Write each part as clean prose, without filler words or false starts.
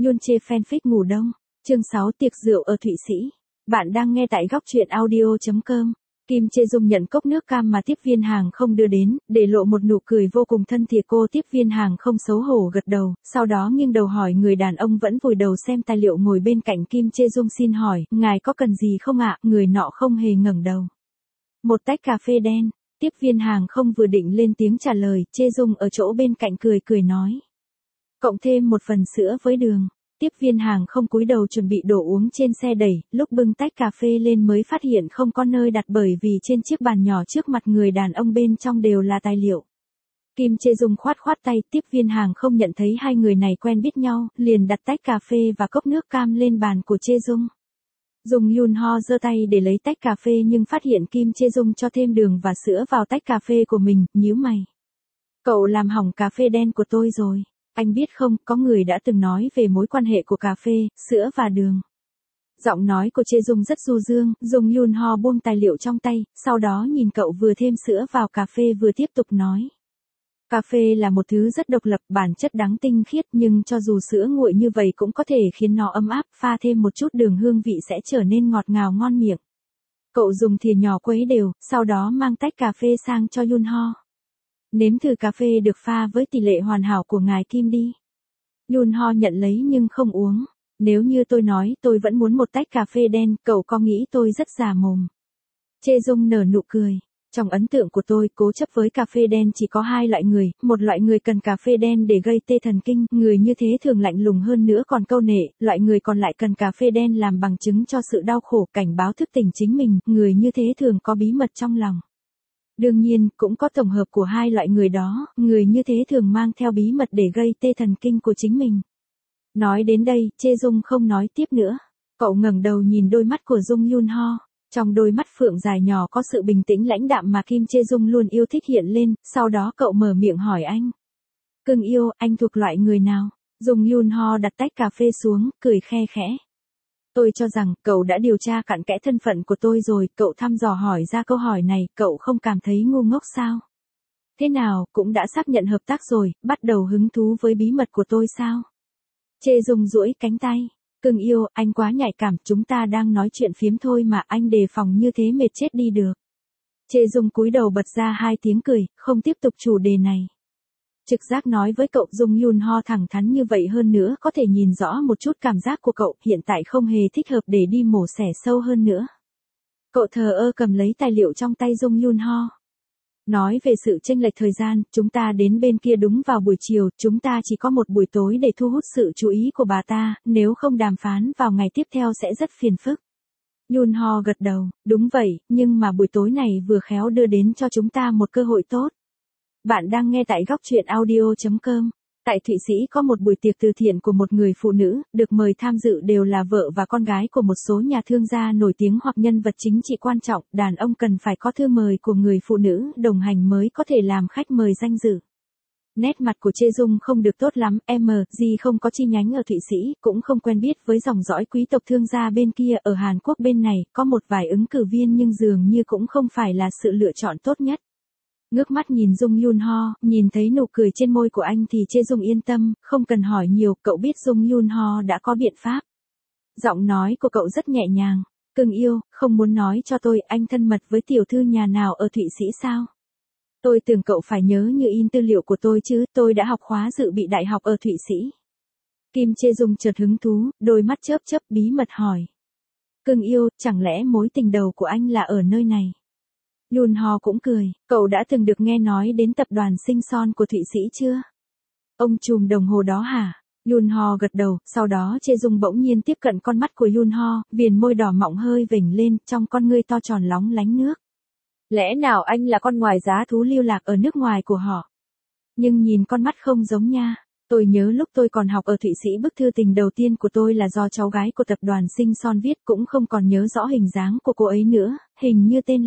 Yun chê fanfic ngủ đông. Chương 6 tiệc rượu ở Thụy Sĩ. Bạn đang nghe tại góc truyện audio.com. Kim Chê Dung nhận cốc nước cam mà tiếp viên hàng không đưa đến, để lộ một nụ cười vô cùng thân thiện. Cô tiếp viên hàng không xấu hổ gật đầu, sau đó nghiêng đầu hỏi người đàn ông vẫn vùi đầu xem tài liệu ngồi bên cạnh Kim Chê Dung, xin hỏi, ngài có cần gì không ạ? Người nọ không hề ngẩng đầu. Một tách cà phê đen. Tiếp viên hàng không vừa định lên tiếng trả lời, Chê Dung ở chỗ bên cạnh cười nói. Cộng thêm một phần sữa với đường. Tiếp viên hàng không cúi đầu chuẩn bị đổ uống trên xe đẩy, lúc bưng tách cà phê lên mới phát hiện không có nơi đặt bởi vì trên chiếc bàn nhỏ trước mặt người đàn ông bên trong đều là tài liệu. Kim Chê Dung khoát tay, tiếp viên hàng không nhận thấy hai người này quen biết nhau, liền đặt tách cà phê và cốc nước cam lên bàn của Chê Dung. Yun Ho giơ tay để lấy tách cà phê nhưng phát hiện Kim Chê Dung cho thêm đường và sữa vào tách cà phê của mình, nhíu mày. Cậu làm hỏng cà phê đen của tôi rồi. Anh biết không, có người đã từng nói về mối quan hệ của cà phê, sữa và đường. Giọng nói của Chê Dung rất du dương, Yun Ho buông tài liệu trong tay, sau đó nhìn cậu vừa thêm sữa vào cà phê vừa tiếp tục nói. Cà phê là một thứ rất độc lập, bản chất đắng tinh khiết, nhưng cho dù sữa nguội như vậy cũng có thể khiến nó ấm áp, pha thêm một chút đường hương vị sẽ trở nên ngọt ngào ngon miệng. Cậu dùng thìa nhỏ quấy đều, sau đó mang tách cà phê sang cho Yun Ho. Nếm thử cà phê được pha với tỷ lệ hoàn hảo của ngài Kim đi. Yun Ho nhận lấy nhưng không uống. Nếu như tôi nói tôi vẫn muốn một tách cà phê đen, cậu có nghĩ tôi rất già mồm? Chê Dung nở nụ cười. Trong ấn tượng của tôi, cố chấp với cà phê đen chỉ có hai loại người, một loại người cần cà phê đen để gây tê thần kinh, người như thế thường lạnh lùng hơn nữa còn câu nệ, loại người còn lại cần cà phê đen làm bằng chứng cho sự đau khổ, cảnh báo thức tỉnh chính mình, người như thế thường có bí mật trong lòng. Đương nhiên, cũng có tổng hợp của hai loại người đó, người như thế thường mang theo bí mật để gây tê thần kinh của chính mình. Nói đến đây, Chê Dung không nói tiếp nữa. Cậu ngẩng đầu nhìn đôi mắt của Yun Ho. Trong đôi mắt phượng dài nhỏ có sự bình tĩnh lãnh đạm mà Kim Chê Dung luôn yêu thích hiện lên, sau đó cậu mở miệng hỏi anh. Cưng yêu, anh thuộc loại người nào? Yun Ho đặt tách cà phê xuống, cười khe khẽ. Tôi cho rằng, cậu đã điều tra cặn kẽ thân phận của tôi rồi, cậu thăm dò hỏi ra câu hỏi này, cậu không cảm thấy ngu ngốc sao? Thế nào, cũng đã xác nhận hợp tác rồi, bắt đầu hứng thú với bí mật của tôi sao? Chê Dung duỗi cánh tay. Cưng yêu, anh quá nhạy cảm, chúng ta đang nói chuyện phiếm thôi mà, anh đề phòng như thế mệt chết đi được. Chê Dung cúi đầu bật ra hai tiếng cười, không tiếp tục chủ đề này. Trực giác nói với cậu Yun Ho thẳng thắn như vậy, hơn nữa có thể nhìn rõ một chút cảm giác của cậu, hiện tại không hề thích hợp để đi mổ xẻ sâu hơn nữa. Cậu thờ ơ cầm lấy tài liệu trong tay Yun Ho. Nói về sự chênh lệch thời gian, chúng ta đến bên kia đúng vào buổi chiều, chúng ta chỉ có một buổi tối để thu hút sự chú ý của bà ta, nếu không đàm phán vào ngày tiếp theo sẽ rất phiền phức. Yun Ho gật đầu, đúng vậy, nhưng mà buổi tối này vừa khéo đưa đến cho chúng ta một cơ hội tốt. Bạn đang nghe tại góc truyện audio.com. Tại Thụy Sĩ có một buổi tiệc từ thiện của một người phụ nữ, được mời tham dự đều là vợ và con gái của một số nhà thương gia nổi tiếng hoặc nhân vật chính trị quan trọng, đàn ông cần phải có thư mời của người phụ nữ đồng hành mới có thể làm khách mời danh dự. Nét mặt của Chê Dung không được tốt lắm, gì không có chi nhánh ở Thụy Sĩ, cũng không quen biết với dòng dõi quý tộc thương gia bên kia, ở Hàn Quốc bên này, có một vài ứng cử viên nhưng dường như cũng không phải là sự lựa chọn tốt nhất. Ngước mắt nhìn Yun Ho, nhìn thấy nụ cười trên môi của anh thì Chê Dung yên tâm, không cần hỏi nhiều, cậu biết Yun Ho đã có biện pháp. Giọng nói của cậu rất nhẹ nhàng. Cưng yêu, không muốn nói cho tôi anh thân mật với tiểu thư nhà nào ở Thụy Sĩ sao? Tôi tưởng cậu phải nhớ như in tư liệu của tôi chứ, tôi đã học khóa dự bị đại học ở Thụy Sĩ. Kim Chê Dung chợt hứng thú, đôi mắt chớp chớp bí mật hỏi. Cưng yêu, chẳng lẽ mối tình đầu của anh là ở nơi này? Yun Ho cũng cười, cậu đã từng được nghe nói đến tập đoàn sinh son của Thụy Sĩ chưa? Ông trùm đồng hồ đó hả? Yun Ho gật đầu, sau đó Chê Dung bỗng nhiên tiếp cận con mắt của Yun Ho, viền môi đỏ mọng hơi vểnh lên, trong con ngươi to tròn lóng lánh nước. Lẽ nào anh là con ngoài giá thú lưu lạc ở nước ngoài của họ? Nhưng nhìn con mắt không giống nha. Tôi nhớ lúc tôi còn học ở Thụy Sĩ bức thư tình đầu tiên của tôi là do cháu gái của tập đoàn sinh son viết, cũng không còn nhớ rõ hình dáng của cô ấy nữa, hình như tên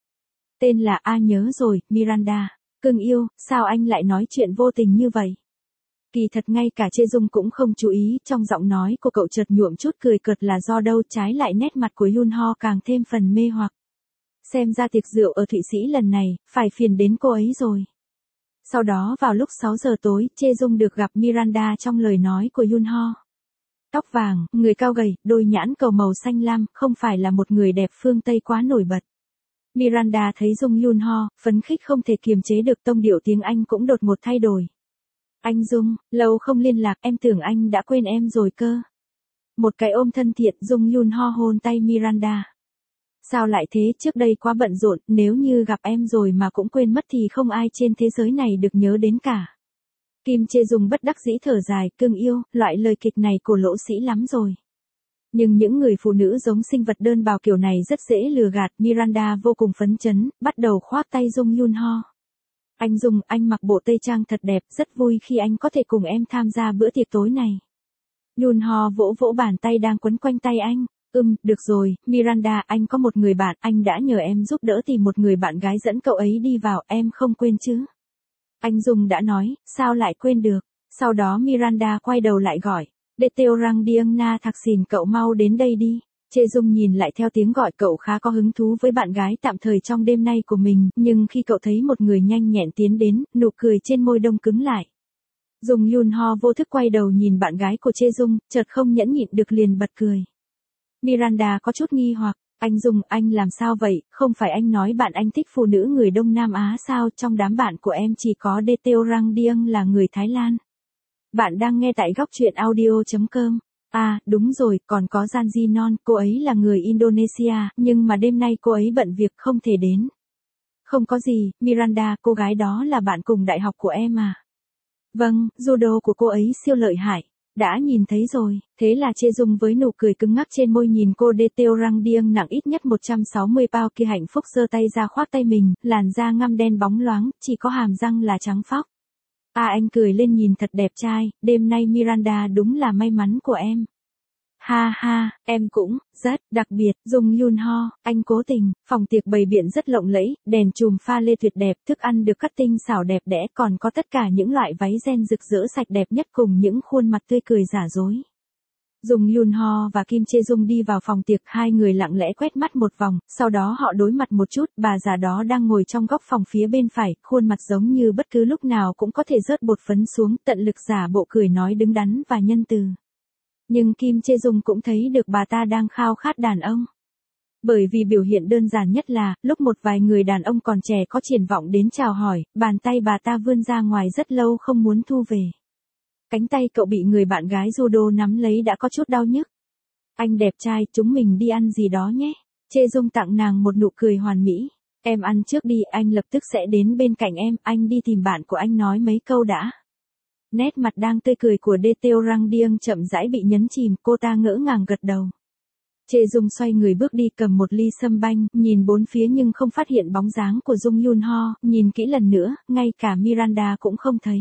là nhớ rồi, Miranda. Cưng yêu, sao anh lại nói chuyện vô tình như vậy? Kỳ thật ngay cả Chê Dung cũng không chú ý, trong giọng nói của cậu chợt nhuộm chút cười cợt là do đâu, trái lại nét mặt của Yun Ho càng thêm phần mê hoặc. Xem ra tiệc rượu ở Thụy Sĩ lần này, phải phiền đến cô ấy rồi. Sau đó vào lúc 6 giờ tối, Chê Dung được gặp Miranda trong lời nói của Yun Ho. tóc vàng, người cao gầy, đôi nhãn cầu màu xanh lam, không phải là một người đẹp phương Tây quá nổi bật. Miranda thấy Jung Yun Ho, phấn khích không thể kiềm chế được, tông điệu tiếng Anh cũng đột ngột thay đổi. Anh Jung, lâu không liên lạc, em tưởng anh đã quên em rồi cơ. Một cái ôm thân thiện, Jung Yun Ho hôn tay Miranda. Sao lại thế, trước đây quá bận rộn, nếu như gặp em rồi mà cũng quên mất thì không ai trên thế giới này được nhớ đến cả. Kim Chê Dung bất đắc dĩ thở dài, cưng yêu, loại lời kịch này của lỗ sĩ lắm rồi. Nhưng những người phụ nữ giống sinh vật đơn bào kiểu này rất dễ lừa gạt. Miranda vô cùng phấn chấn, bắt đầu khoác tay Jung Yun Ho. Anh Jung, anh mặc bộ tây trang thật đẹp, rất vui khi anh có thể cùng em tham gia bữa tiệc tối này. Yun Ho vỗ vỗ bàn tay đang quấn quanh tay anh. Được rồi, Miranda, anh có một người bạn, anh đã nhờ em giúp đỡ tìm một người bạn gái dẫn cậu ấy đi vào, em không quên chứ? Anh Jung đã nói, sao lại quên được? Sau đó Miranda quay đầu lại gọi, Deteo Rang Dieng Na Thạc Xìn, cậu mau đến đây đi. Chê Dung nhìn lại theo tiếng gọi, cậu khá có hứng thú với bạn gái tạm thời trong đêm nay của mình, nhưng khi cậu thấy một người nhanh nhẹn tiến đến, nụ cười trên môi đông cứng lại. Jung Yun Ho vô thức quay đầu nhìn bạn gái của Chê Dung, chợt không nhẫn nhịn được liền bật cười. Miranda có chút nghi hoặc, anh Jung, anh làm sao vậy, không phải anh nói bạn anh thích phụ nữ người Đông Nam Á sao, trong đám bạn của em chỉ có Deteo Rang Dieng là người Thái Lan. Bạn đang nghe tại góc truyện audio.com. À, đúng rồi, còn có Janji Non, cô ấy là người Indonesia, nhưng mà đêm nay cô ấy bận việc không thể đến. Không có gì, Miranda, cô gái đó là bạn cùng đại học của em à? Vâng, judo của cô ấy siêu lợi hại. Đã nhìn thấy rồi, thế là Chê Dung với nụ cười cứng ngắc trên môi nhìn cô Deteo Rang Dieng nặng ít nhất 160 pound kia hạnh phúc giơ tay ra khoác tay mình, làn da ngăm đen bóng loáng, chỉ có hàm răng là trắng phóc. À, anh cười lên nhìn thật đẹp trai, đêm nay Miranda đúng là may mắn của em. Ha ha, em cũng, rất, đặc biệt, Jung Yun Ho, anh cố tình, phòng tiệc bày biện rất lộng lẫy, đèn chùm pha lê tuyệt đẹp, thức ăn được cắt tinh xảo đẹp đẽ, còn có tất cả những loại váy ren rực rỡ sạch đẹp nhất cùng những khuôn mặt tươi cười giả dối. Jung Yun Ho và Kim Chê Dung đi vào phòng tiệc, hai người lặng lẽ quét mắt một vòng, sau đó họ đối mặt một chút, bà già đó đang ngồi trong góc phòng phía bên phải, khuôn mặt giống như bất cứ lúc nào cũng có thể rớt bột phấn xuống, tận lực giả bộ cười nói đứng đắn và nhân từ. Nhưng Kim Chê Dung cũng thấy được bà ta đang khao khát đàn ông. Bởi vì biểu hiện đơn giản nhất là, lúc một vài người đàn ông còn trẻ có triển vọng đến chào hỏi, bàn tay bà ta vươn ra ngoài rất lâu không muốn thu về. Cánh tay cậu bị người bạn gái judo nắm lấy đã có chút đau nhức. Anh đẹp trai, chúng mình đi ăn gì đó nhé. Chê Dung tặng nàng một nụ cười hoàn mỹ. Em ăn trước đi, anh lập tức sẽ đến bên cạnh em, anh đi tìm bạn của anh nói mấy câu đã. Nét mặt đang tươi cười của Deteo Rang Dieng chậm rãi bị nhấn chìm, cô ta ngỡ ngàng gật đầu. Chê Dung xoay người bước đi cầm một ly sâm banh, nhìn bốn phía nhưng không phát hiện bóng dáng của Jung Yun Ho, nhìn kỹ lần nữa, ngay cả Miranda cũng không thấy.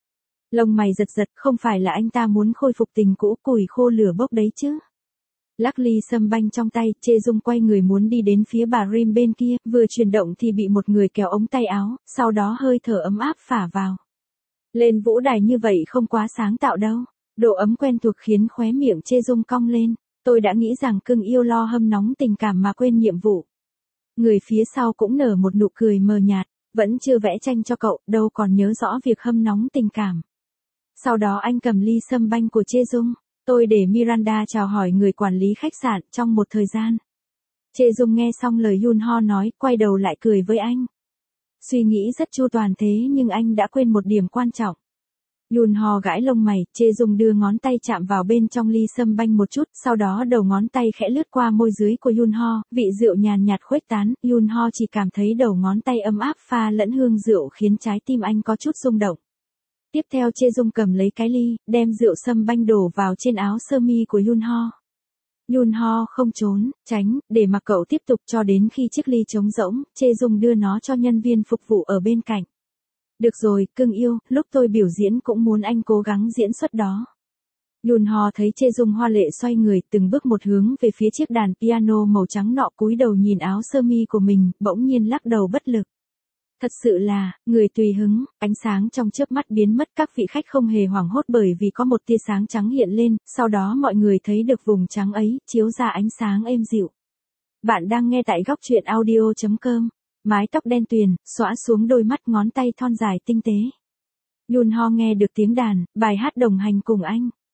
Lông mày giật giật, không phải là anh ta muốn khôi phục tình cũ, củi khô lửa bốc đấy chứ. Lắc ly sâm banh trong tay, Chê Dung quay người muốn đi đến phía bà Rim bên kia, vừa chuyển động thì bị một người kéo ống tay áo, sau đó hơi thở ấm áp phả vào. Lên vũ đài như vậy không quá sáng tạo đâu. Độ ấm quen thuộc khiến khóe miệng Chê Dung cong lên. Tôi đã nghĩ rằng cưng yêu lo hâm nóng tình cảm mà quên nhiệm vụ. Người phía sau cũng nở một nụ cười mờ nhạt. Vẫn chưa vẽ tranh cho cậu, đâu còn nhớ rõ việc hâm nóng tình cảm. Sau đó anh cầm ly sâm banh của Chê Dung. Tôi để Miranda chào hỏi người quản lý khách sạn trong một thời gian. Chê Dung nghe xong lời Yun Ho nói, quay đầu lại cười với anh. Suy nghĩ rất chu toàn thế nhưng anh đã quên một điểm quan trọng. Yun Ho gãi lông mày, Chê Dung đưa ngón tay chạm vào bên trong ly sâm banh một chút, sau đó đầu ngón tay khẽ lướt qua môi dưới của Yun Ho, vị rượu nhàn nhạt khuếch tán, Yun Ho chỉ cảm thấy đầu ngón tay ấm áp pha lẫn hương rượu khiến trái tim anh có chút rung động. Tiếp theo Chê Dung cầm lấy cái ly, đem rượu sâm banh đổ vào trên áo sơ mi của Yun Ho. Yun Ho không trốn, tránh, để mặc cậu tiếp tục cho đến khi chiếc ly trống rỗng, Chê Dung đưa nó cho nhân viên phục vụ ở bên cạnh. Được rồi, cưng yêu, lúc tôi biểu diễn cũng muốn anh cố gắng diễn xuất đó. Yun Ho thấy Chê Dung hoa lệ xoay người từng bước một hướng về phía chiếc đàn piano màu trắng nọ, cúi đầu nhìn áo sơ mi của mình, bỗng nhiên lắc đầu bất lực. Thật sự là, người tùy hứng, ánh sáng trong chớp mắt biến mất, các vị khách không hề hoảng hốt bởi vì có một tia sáng trắng hiện lên, sau đó mọi người thấy được vùng trắng ấy, chiếu ra ánh sáng êm dịu. Bạn đang nghe tại góc truyện audio.com, mái tóc đen tuyền, xõa xuống đôi mắt, ngón tay thon dài tinh tế. Yun Ho nghe được tiếng đàn, bài hát đồng hành cùng anh.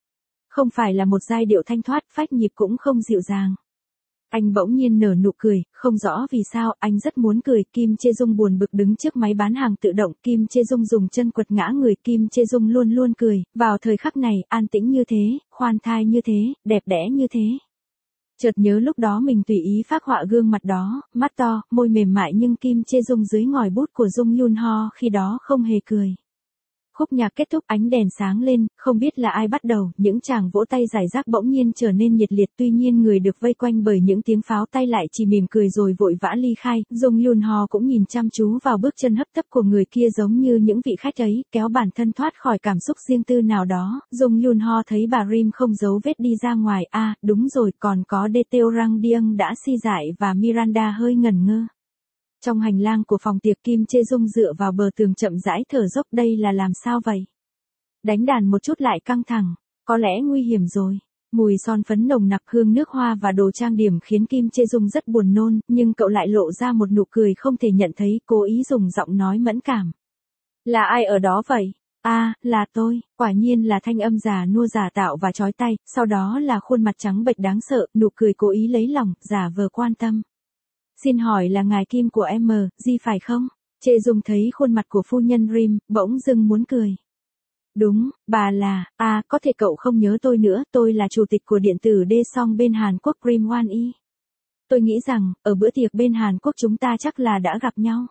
Không phải là một giai điệu thanh thoát, phách nhịp cũng không dịu dàng. Anh bỗng nhiên nở nụ cười, không rõ vì sao, anh rất muốn cười. Kim Chê Dung buồn bực đứng trước máy bán hàng tự động, Kim Chê Dung dùng chân quật ngã người, Kim Chê Dung luôn luôn cười, vào thời khắc này, an tĩnh như thế, khoan thai như thế, đẹp đẽ như thế. Chợt nhớ lúc đó mình tùy ý phác họa gương mặt đó, mắt to, môi mềm mại nhưng Kim Chê Dung dưới ngòi bút của Dung Yun Ho khi đó không hề cười. Khúc nhạc kết thúc, ánh đèn sáng lên, không biết là ai bắt đầu, những tràng vỗ tay rải rác bỗng nhiên trở nên nhiệt liệt, tuy nhiên người được vây quanh bởi những tiếng pháo tay lại chỉ mỉm cười rồi vội vã ly khai. Dung Yun Ho cũng nhìn chăm chú vào bước chân hấp tấp của người kia giống như những vị khách ấy, kéo bản thân thoát khỏi cảm xúc riêng tư nào đó. Dung Yun Ho thấy bà Rim không giấu vết đi ra ngoài, đúng rồi, còn có Deteo Rang Dieng đã si dại và Miranda hơi ngẩn ngơ. Trong hành lang của phòng tiệc, Kim Chê Dung dựa vào bờ tường chậm rãi thở dốc, đây là làm sao vậy? Đánh đàn một chút lại căng thẳng, có lẽ nguy hiểm rồi. Mùi son phấn nồng nặc, hương nước hoa và đồ trang điểm khiến Kim Chê Dung rất buồn nôn, nhưng cậu lại lộ ra một nụ cười không thể nhận thấy, cố ý dùng giọng nói mẫn cảm. Là ai ở đó vậy? Là tôi, quả nhiên là thanh âm già nua giả tạo và chói tai, sau đó là khuôn mặt trắng bệch đáng sợ, nụ cười cố ý lấy lòng, giả vờ quan tâm. Xin hỏi là ngài Kim của em Di phải không? Chê Dung thấy khuôn mặt của phu nhân Rim, bỗng dưng muốn cười. Đúng, bà là, có thể cậu không nhớ tôi nữa, tôi là chủ tịch của điện tử Daesung bên Hàn Quốc Rim Wan Y. Tôi nghĩ rằng, ở bữa tiệc bên Hàn Quốc chúng ta chắc là đã gặp nhau.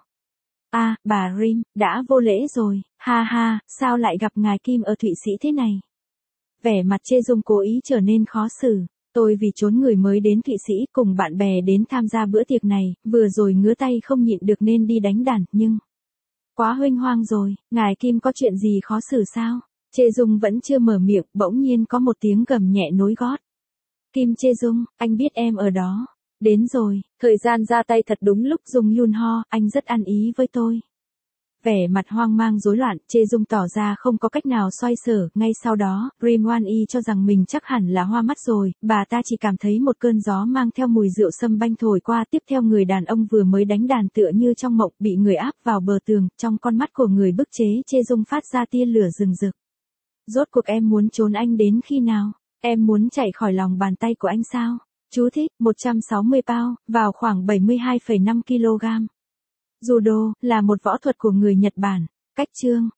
Bà Rim, đã vô lễ rồi, ha ha, sao lại gặp ngài Kim ở Thụy Sĩ thế này? Vẻ mặt Chê Dung cố ý trở nên khó xử. Tôi vì trốn người mới đến Thụy Sĩ cùng bạn bè đến tham gia bữa tiệc này, vừa rồi ngứa tay không nhịn được nên đi đánh đàn, nhưng... Quá huênh hoang rồi, ngài Kim có chuyện gì khó xử sao? Chê Dung vẫn chưa mở miệng, bỗng nhiên có một tiếng gầm nhẹ nối gót. Kim Chê Dung, anh biết em ở đó. Đến rồi, thời gian ra tay thật đúng lúc. Dung Yun Ho, anh rất ăn ý với tôi. Vẻ mặt hoang mang rối loạn, Chê Dung tỏ ra không có cách nào xoay sở, ngay sau đó, Rim Wan Y cho rằng mình chắc hẳn là hoa mắt rồi, bà ta chỉ cảm thấy một cơn gió mang theo mùi rượu sâm banh thổi qua, tiếp theo người đàn ông vừa mới đánh đàn tựa như trong mộng bị người áp vào bờ tường, trong con mắt của người bức chế Chê Dung phát ra tia lửa rừng rực. Rốt cuộc em muốn trốn anh đến khi nào? Em muốn chạy khỏi lòng bàn tay của anh sao? Chú thích, 160 pound, vào khoảng 72,5 kg. Judo, là một võ thuật của người Nhật Bản. Cách chương